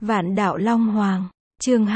Vạn đạo Long Hoàng, chương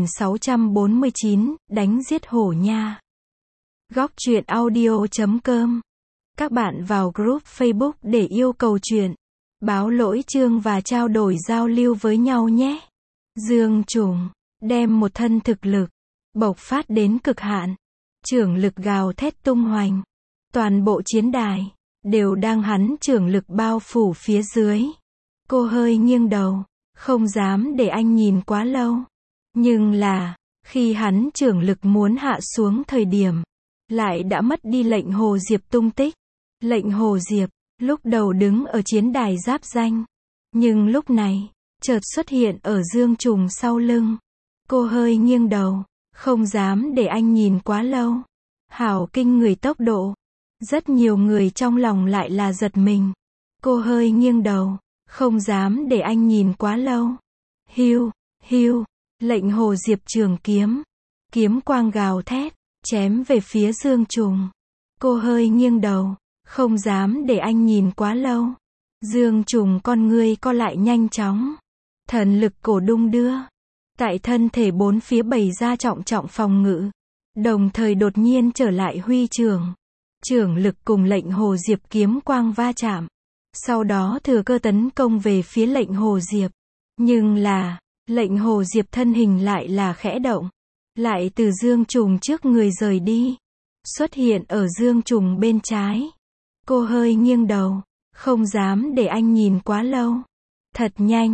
2649, đánh giết hổ nha. Góc truyện audio.com. Các bạn vào group Facebook để yêu cầu truyện, báo lỗi chương và trao đổi giao lưu với nhau nhé. Dương Trùng, đem một thân thực lực, bộc phát đến cực hạn. Trưởng lực gào thét tung hoành. Toàn bộ chiến đài, đều đang hắn trưởng lực bao phủ phía dưới. Cô hơi nghiêng đầu, không dám để anh nhìn quá lâu. Nhưng là, khi hắn trưởng lực muốn hạ xuống thời điểm, lại đã mất đi lệnh Hồ Diệp tung tích. Lệnh Hồ Diệp, lúc đầu đứng ở chiến đài giáp danh. Nhưng lúc này, chợt xuất hiện ở Dương Trùng sau lưng. Cô hơi nghiêng đầu, không dám để anh nhìn quá lâu. Hảo kinh người tốc độ. Rất nhiều người trong lòng lại là giật mình. Cô hơi nghiêng đầu, không dám để anh nhìn quá lâu. Hiu, hiu, lệnh Hồ Diệp trường kiếm. Kiếm quang gào thét, chém về phía Dương Trùng. Cô hơi nghiêng đầu, không dám để anh nhìn quá lâu. Dương Trùng con ngươi co lại nhanh chóng. Thần lực cổ đung đưa. Tại thân thể bốn phía bày ra trọng trọng phòng ngự. Đồng thời đột nhiên trở lại huy trường. Trưởng lực cùng lệnh Hồ Diệp kiếm quang va chạm. Sau đó thừa cơ tấn công về phía lệnh Hồ Diệp. Nhưng là, lệnh Hồ Diệp thân hình lại là khẽ động. Lại từ Dương Trùng trước người rời đi. Xuất hiện ở Dương Trùng bên trái. Cô hơi nghiêng đầu, không dám để anh nhìn quá lâu. Thật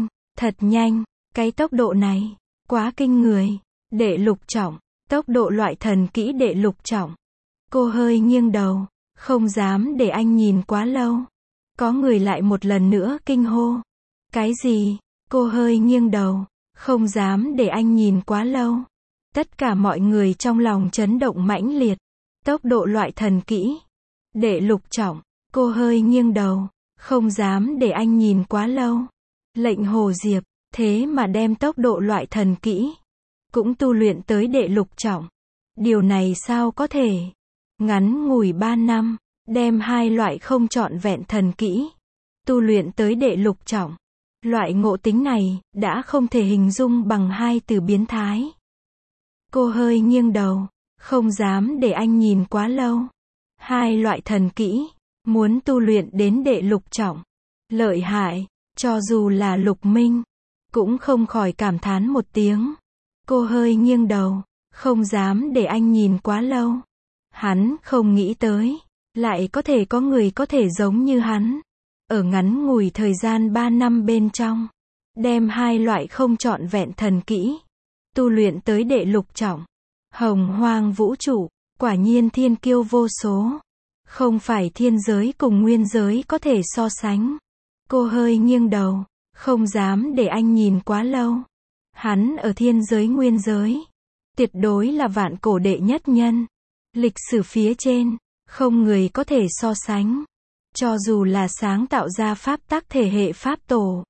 nhanh, cái tốc độ này, quá kinh người. Đệ lục trọng, tốc độ loại thần kỹ đệ lục trọng. Cô hơi nghiêng đầu, không dám để anh nhìn quá lâu. Có người lại một lần nữa kinh hô. Cái gì? Cô hơi nghiêng đầu, không dám để anh nhìn quá lâu. Tất cả mọi người trong lòng chấn động mãnh liệt. Tốc độ loại thần kỹ. Đệ lục trọng, cô hơi nghiêng đầu, không dám để anh nhìn quá lâu. Lệnh Hồ Diệp, thế mà đem tốc độ loại thần kỹ cũng tu luyện tới đệ lục trọng. Điều này sao có thể? Ngắn ngủi 3 năm, đem hai loại không trọn vẹn thần kỹ tu luyện tới đệ lục trọng. Loại ngộ tính này đã không thể hình dung bằng hai từ biến thái. Cô hơi nghiêng đầu, không dám để anh nhìn quá lâu. Hai loại thần kỹ, muốn tu luyện đến đệ lục trọng. Lợi hại, cho dù là Lục Minh, cũng không khỏi cảm thán một tiếng. Cô hơi nghiêng đầu, không dám để anh nhìn quá lâu. Hắn không nghĩ tới, lại có thể có người có thể giống như hắn. Ở ngắn ngủi thời gian 3 năm bên trong, đem hai loại không trọn vẹn thần kỹ tu luyện tới đệ lục trọng. Hồng hoang vũ trụ, quả nhiên thiên kiêu vô số. Không phải thiên giới cùng nguyên giới có thể so sánh. Cô hơi nghiêng đầu, không dám để anh nhìn quá lâu. Hắn ở thiên giới nguyên giới, tuyệt đối là vạn cổ đệ nhất nhân. Lịch sử phía trên, không người có thể so sánh. Cho dù là sáng tạo ra pháp tắc thể hệ pháp tổ,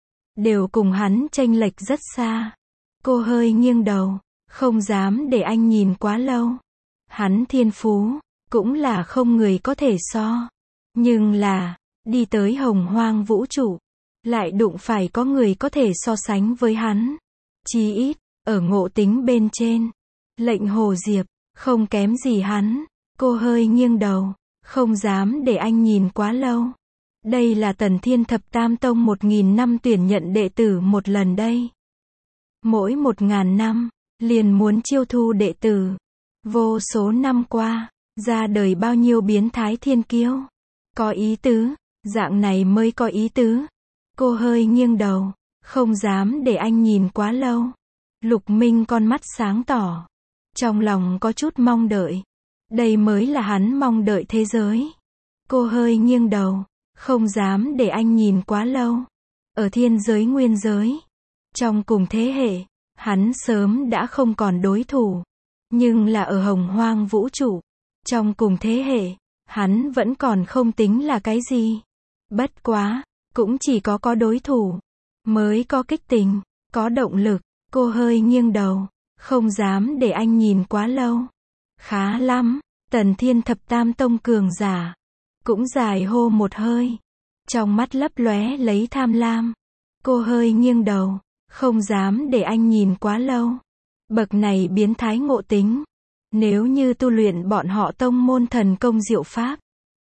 đều cùng hắn chênh lệch rất xa. Cô hơi nghiêng đầu, không dám để anh nhìn quá lâu. Hắn thiên phú, cũng là không người có thể so. Nhưng là, đi tới hồng hoang vũ trụ, lại đụng phải có người có thể so sánh với hắn. Chí ít, ở ngộ tính bên trên, lệnh Hồ Diệp, không kém gì hắn. Cô hơi nghiêng đầu, không dám để anh nhìn quá lâu. Đây là Tần Thiên Thập Tam Tông 1000 năm tuyển nhận đệ tử một lần đây. Mỗi 1000 năm, liền muốn chiêu thu đệ tử. Vô số năm qua, ra đời bao nhiêu biến thái thiên kiêu. Có ý tứ, dạng này mới có ý tứ. Cô hơi nghiêng đầu, không dám để anh nhìn quá lâu. Lục Minh con mắt sáng tỏ. Trong lòng có chút mong đợi. Đây mới là hắn mong đợi thế giới. Cô hơi nghiêng đầu, không dám để anh nhìn quá lâu. Ở thiên giới nguyên giới, trong cùng thế hệ, hắn sớm đã không còn đối thủ. Nhưng là ở hồng hoang vũ trụ, trong cùng thế hệ, hắn vẫn còn không tính là cái gì. Bất quá, cũng chỉ có đối thủ, mới có kích tình, có động lực. Cô hơi nghiêng đầu, không dám để anh nhìn quá lâu. Khá lắm, Tần Thiên Thập Tam Tông cường giả, cũng dài hô một hơi. Trong mắt lấp lóe lấy tham lam. Cô hơi nghiêng đầu, Không dám để anh nhìn quá lâu. Bậc này biến thái ngộ tính. Nếu như tu luyện bọn họ tông môn thần công diệu pháp.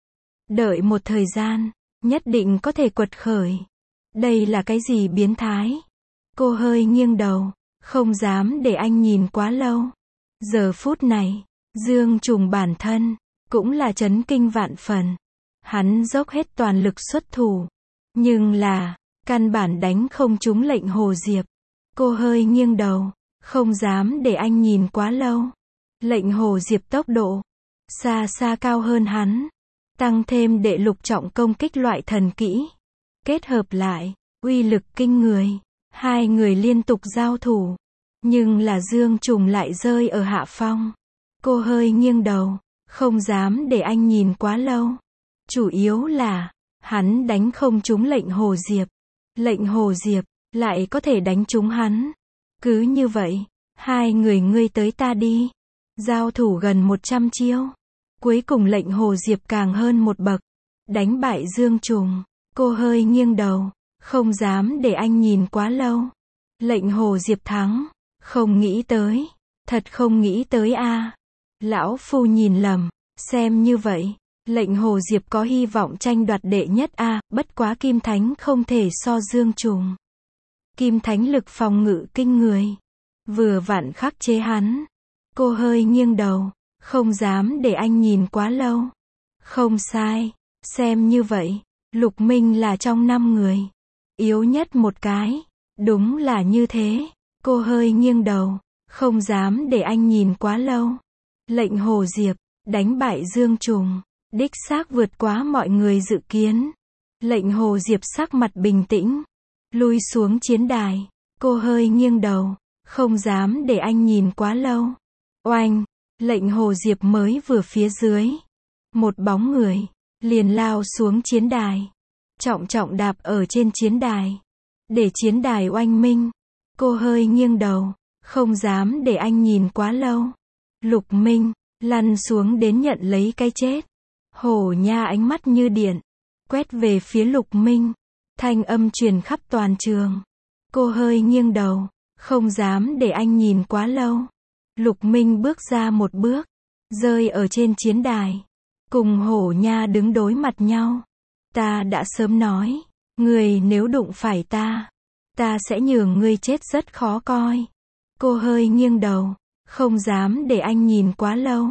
Đợi một thời gian, nhất định có thể quật khởi. Đây là cái gì biến thái? Cô hơi nghiêng đầu, không dám để anh nhìn quá lâu. Giờ phút này, Dương Trùng bản thân, cũng là chấn kinh vạn phần. Hắn dốc hết toàn lực xuất thủ. Nhưng là, căn bản đánh không trúng lệnh Hồ Diệp. Cô hơi nghiêng đầu, không dám để anh nhìn quá lâu. Lệnh Hồ Diệp tốc độ, xa xa cao hơn hắn. Tăng thêm đệ lục trọng công kích loại thần kỹ. Kết hợp lại, uy lực kinh người. Hai người liên tục giao thủ. Nhưng là Dương Trùng lại rơi ở hạ phong. Cô hơi nghiêng đầu, không dám để anh nhìn quá lâu. Chủ yếu là, hắn đánh không trúng lệnh Hồ Diệp. Lệnh Hồ Diệp, lại có thể đánh trúng hắn. Cứ như vậy, hai người ngươi tới ta đi. Giao thủ gần 100 chiêu. Cuối cùng lệnh Hồ Diệp càng hơn một bậc. Đánh bại Dương Trùng. Cô hơi nghiêng đầu, không dám để anh nhìn quá lâu. Lệnh Hồ Diệp thắng. Không nghĩ tới. Thật không nghĩ tới a. Lão phu nhìn lầm. Xem như vậy, lệnh Hồ Diệp có hy vọng tranh đoạt đệ nhất a, bất quá Kim Thánh không thể so Dương Trùng. Kim Thánh lực phòng ngự kinh người. Vừa vặn khắc chế hắn. Cô hơi nghiêng đầu, không dám để anh nhìn quá lâu. Không sai, xem như vậy, Lục Minh là trong 5 người. Yếu nhất một cái. Đúng là như thế. Cô hơi nghiêng đầu, không dám để anh nhìn quá lâu. Lệnh Hồ Diệp, đánh bại Dương Trùng, đích xác vượt quá mọi người dự kiến. Lệnh Hồ Diệp sắc mặt bình tĩnh, lui xuống chiến đài. Cô hơi nghiêng đầu, không dám để anh nhìn quá lâu. Oanh, lệnh Hồ Diệp mới vừa phía dưới. Một bóng người, liền lao xuống chiến đài. Trọng trọng đạp ở trên chiến đài. Để chiến đài oanh minh. Cô hơi nghiêng đầu, không dám để anh nhìn quá lâu. Lục Minh, lăn xuống đến nhận lấy cái chết. Hổ Nha ánh mắt như điện, quét về phía Lục Minh. Thanh âm truyền khắp toàn trường. Cô hơi nghiêng đầu, không dám để anh nhìn quá lâu. Lục Minh bước ra một bước, rơi ở trên chiến đài. Cùng Hổ Nha đứng đối mặt nhau. Ta đã sớm nói, người nếu đụng phải ta sẽ nhường ngươi chết rất khó coi. Cô hơi nghiêng đầu, không dám để anh nhìn quá lâu.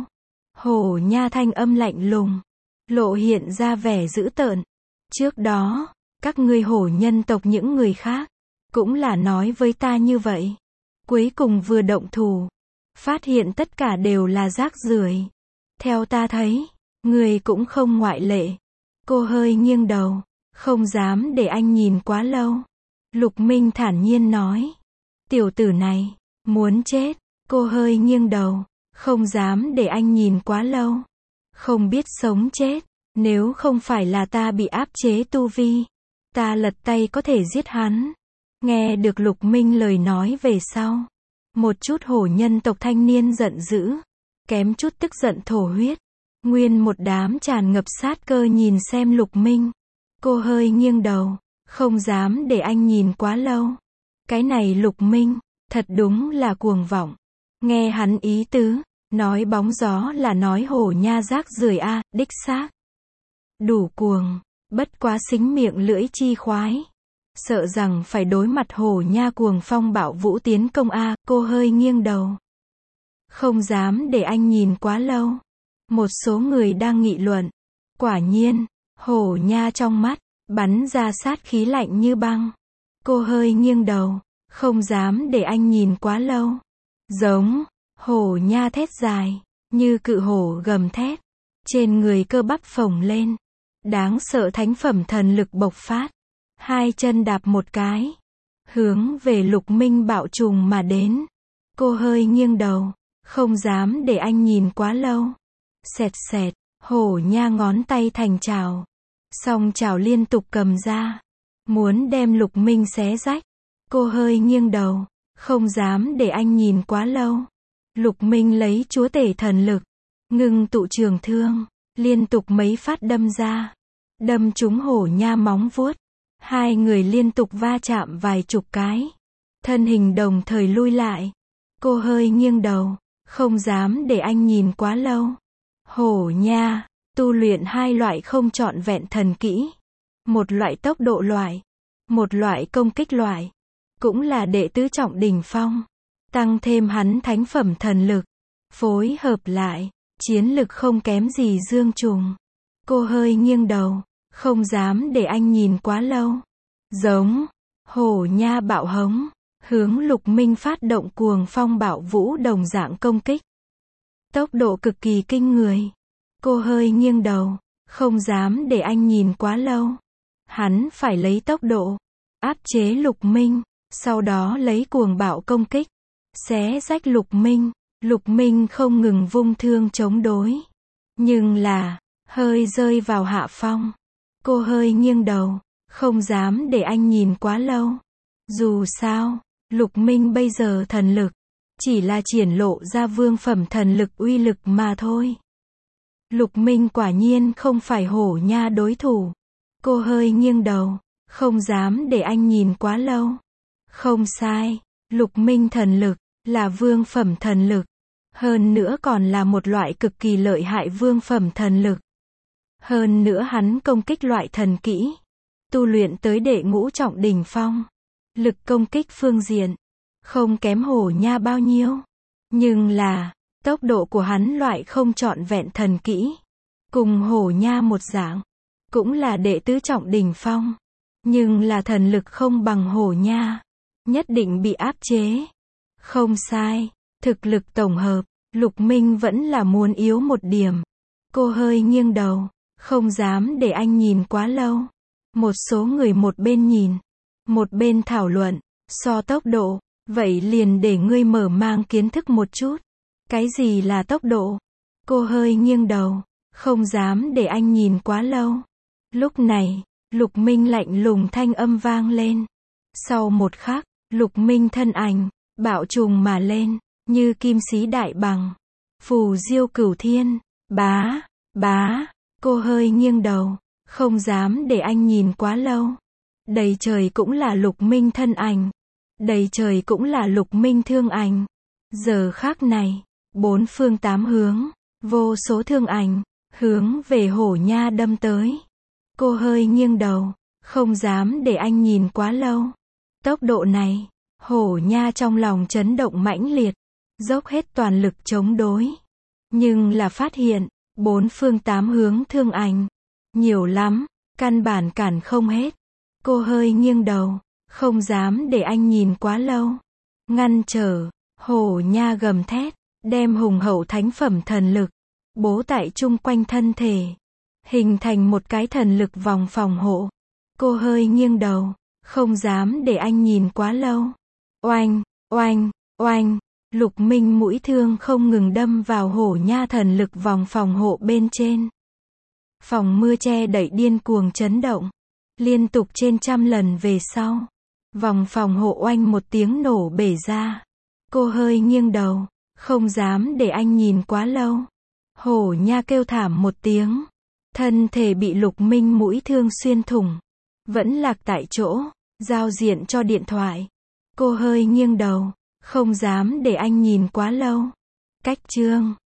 Hổ Nha thanh âm lạnh lùng, lộ hiện ra vẻ dữ tợn. Trước đó, các ngươi hổ nhân tộc những người khác, cũng là nói với ta như vậy. Cuối cùng vừa động thủ, phát hiện tất cả đều là rác rưởi. Theo ta thấy, người cũng không ngoại lệ. Cô hơi nghiêng đầu, không dám để anh nhìn quá lâu. Lục Minh thản nhiên nói. Tiểu tử này, muốn chết. Cô hơi nghiêng đầu, không dám để anh nhìn quá lâu. Không biết sống chết. Nếu không phải là ta bị áp chế tu vi, ta lật tay có thể giết hắn. Nghe được Lục Minh lời nói về sau, một chút hổ nhân tộc thanh niên giận dữ, kém chút tức giận thổ huyết. Nguyên một đám tràn ngập sát cơ nhìn xem Lục Minh. Cô hơi nghiêng đầu, không dám để anh nhìn quá lâu. Cái này Lục Minh, thật đúng là cuồng vọng. Nghe hắn ý tứ, nói bóng gió là nói Hổ Nha rác rưởi a, đích xác. Đủ cuồng, bất quá xính miệng lưỡi chi khoái. Sợ rằng phải đối mặt Hổ Nha cuồng phong bạo vũ tiến công a. Cô hơi nghiêng đầu, không dám để anh nhìn quá lâu. Một số người đang nghị luận. Quả nhiên, Hổ Nha trong mắt bắn ra sát khí lạnh như băng. Cô hơi nghiêng đầu, không dám để anh nhìn quá lâu. Giống, Hổ Nha thét dài, như cự hổ gầm thét. Trên người cơ bắp phồng lên. Đáng sợ thánh phẩm thần lực bộc phát. Hai chân đạp một cái, hướng về Lục Minh bạo trùng mà đến. Cô hơi nghiêng đầu, không dám để anh nhìn quá lâu. Xẹt xẹt, Hổ Nha ngón tay thành chảo. Song chảo liên tục cầm ra, muốn đem Lục Minh xé rách. Cô hơi nghiêng đầu, không dám để anh nhìn quá lâu. Lục Minh lấy chúa tể thần lực, ngưng tụ trường thương, liên tục mấy phát đâm ra. Đâm trúng Hổ Nha móng vuốt. Hai người liên tục va chạm vài chục cái. Thân hình đồng thời lui lại. Cô hơi nghiêng đầu, không dám để anh nhìn quá lâu. Hổ nha, tu luyện hai loại không trọn vẹn thần kỹ. Một loại tốc độ loại, một loại công kích loại. Cũng là đệ tứ trọng đỉnh phong. Tăng thêm hắn thánh phẩm thần lực. Phối hợp lại, chiến lực không kém gì Dương Trùng. Cô hơi nghiêng đầu, không dám để anh nhìn quá lâu. Giống, hổ nha bạo hống, hướng Lục Minh phát động cuồng phong bạo vũ đồng dạng công kích. Tốc độ cực kỳ kinh người. Cô hơi nghiêng đầu, không dám để anh nhìn quá lâu. Hắn phải lấy tốc độ, áp chế Lục Minh, sau đó lấy cuồng bạo công kích, xé rách Lục Minh. Lục Minh không ngừng vung thương chống đối. Nhưng là, hơi rơi vào hạ phong. Cô hơi nghiêng đầu, không dám để anh nhìn quá lâu. Dù sao, Lục Minh bây giờ thần lực, chỉ là triển lộ ra vương phẩm thần lực uy lực mà thôi. Lục Minh quả nhiên không phải hổ nha đối thủ. Cô hơi nghiêng đầu, không dám để anh nhìn quá lâu. Không sai, Lục Minh thần lực, là vương phẩm thần lực. Hơn nữa còn là một loại cực kỳ lợi hại vương phẩm thần lực. Hơn nữa hắn công kích loại thần kỹ. Tu luyện tới đệ ngũ trọng đỉnh phong. Lực công kích phương diện, không kém hổ nha bao nhiêu. Nhưng là, tốc độ của hắn loại không trọn vẹn thần kỹ. Cùng hổ nha một dạng. Cũng là đệ tứ trọng đỉnh phong. Nhưng là thần lực không bằng hổ nha. Nhất định bị áp chế. Không sai, thực lực tổng hợp, Lục Minh vẫn là muốn yếu một điểm. Cô hơi nghiêng đầu, không dám để anh nhìn quá lâu. Một số người một bên nhìn, một bên thảo luận, so tốc độ, vậy liền để ngươi mở mang kiến thức một chút. Cái gì là tốc độ? Cô hơi nghiêng đầu, không dám để anh nhìn quá lâu. Lúc này, Lục Minh lạnh lùng thanh âm vang lên. Sau một khắc, Lục Minh thân ảnh, bạo trùng mà lên, như kim xí đại bằng. Phù diêu cửu thiên, bá, bá, cô hơi nghiêng đầu, không dám để anh nhìn quá lâu. Đầy trời cũng là Lục Minh thân ảnh. Đầy trời cũng là Lục Minh thương ảnh. Giờ khắc này, bốn phương tám hướng, vô số thương ảnh, hướng về hổ nha đâm tới. Cô hơi nghiêng đầu, không dám để anh nhìn quá lâu. Tốc độ này, hổ nha trong lòng chấn động mãnh liệt, dốc hết toàn lực chống đối. Nhưng là phát hiện, bốn phương tám hướng thương ảnh, nhiều lắm, căn bản cản không hết. Cô hơi nghiêng đầu, không dám để anh nhìn quá lâu. Ngăn trở, hổ nha gầm thét, đem hùng hậu thánh phẩm thần lực, bố tại chung quanh thân thể. Hình thành một cái thần lực vòng phòng hộ. Cô hơi nghiêng đầu, không dám để anh nhìn quá lâu. Oanh, oanh, oanh, Lục Minh mũi thương không ngừng đâm vào hổ nha thần lực vòng phòng hộ bên trên. Phòng mưa che đậy điên cuồng chấn động. Liên tục trên trăm lần về sau. Vòng phòng hộ oanh một tiếng nổ bể ra. Cô hơi nghiêng đầu, không dám để anh nhìn quá lâu. Hổ nha kêu thảm một tiếng. Thân thể bị Lục Minh mũi thương xuyên thủng. Vẫn lạc tại chỗ, giao diện cho điện thoại. Cô hơi nghiêng đầu, không dám để anh nhìn quá lâu. Cách chương